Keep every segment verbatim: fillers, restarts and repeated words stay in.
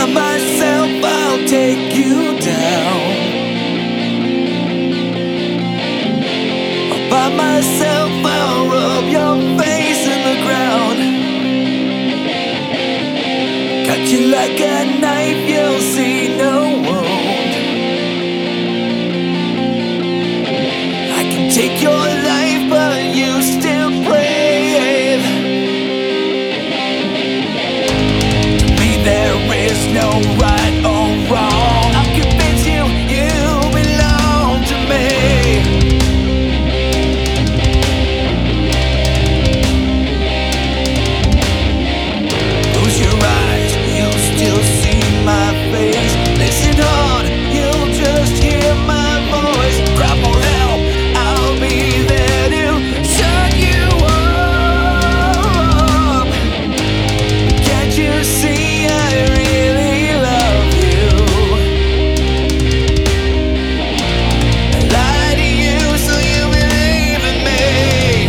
by myself, I'll take you down. All by myself, I'll rub your face in the ground. Cut you like a knife, you'll see no wound. I can take your life, but you still brave. To me there is no right or wrong. I'll convince you, you belong to me. Close your eyes, you'll still see my face. Listen hard, you'll just hear my voice. Cry for help, I'll be there to shut you up. Can't you see I really love you? I lie to you so you believe in me.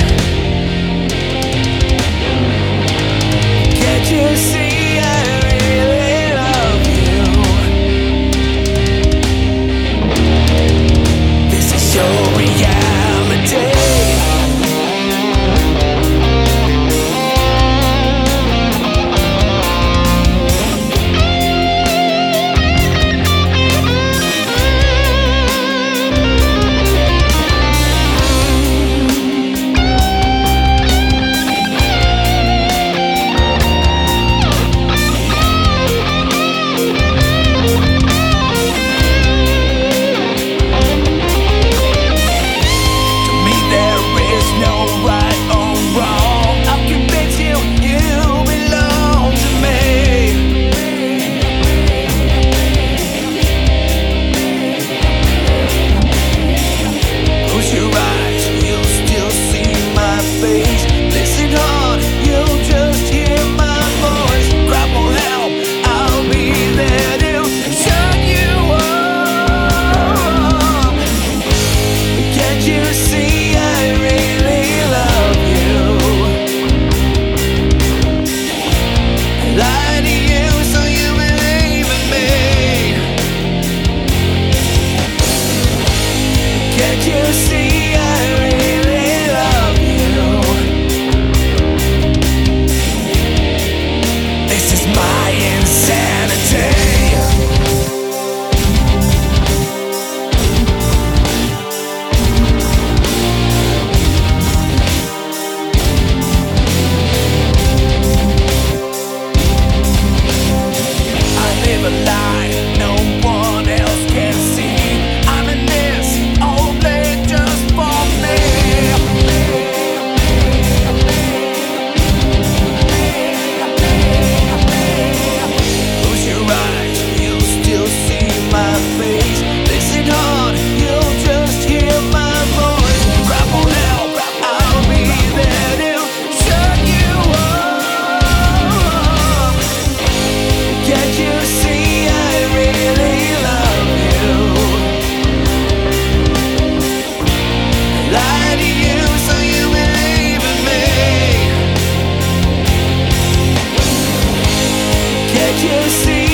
Can't you see I really love you? This is your reality. To me there is no right or wrong. I'll convince you, you belong to me. Close your eyes, you'll still see my face. Listen hard, you'll just hear my voice. Cry for help, I'll be there to shut you up. Can't you see I really love you? I lie to you so you believe in me. Can't you see I really love you? This is my insanity. I live a lie no one else can see. I'm in this only just for me. Close your eyes, you'll still see my face. Listen hard, you'll just hear my voice. Cry for help, I'll be there to shut you up. Can't you see I really love you? I lie to you so you believe in me. Can't you see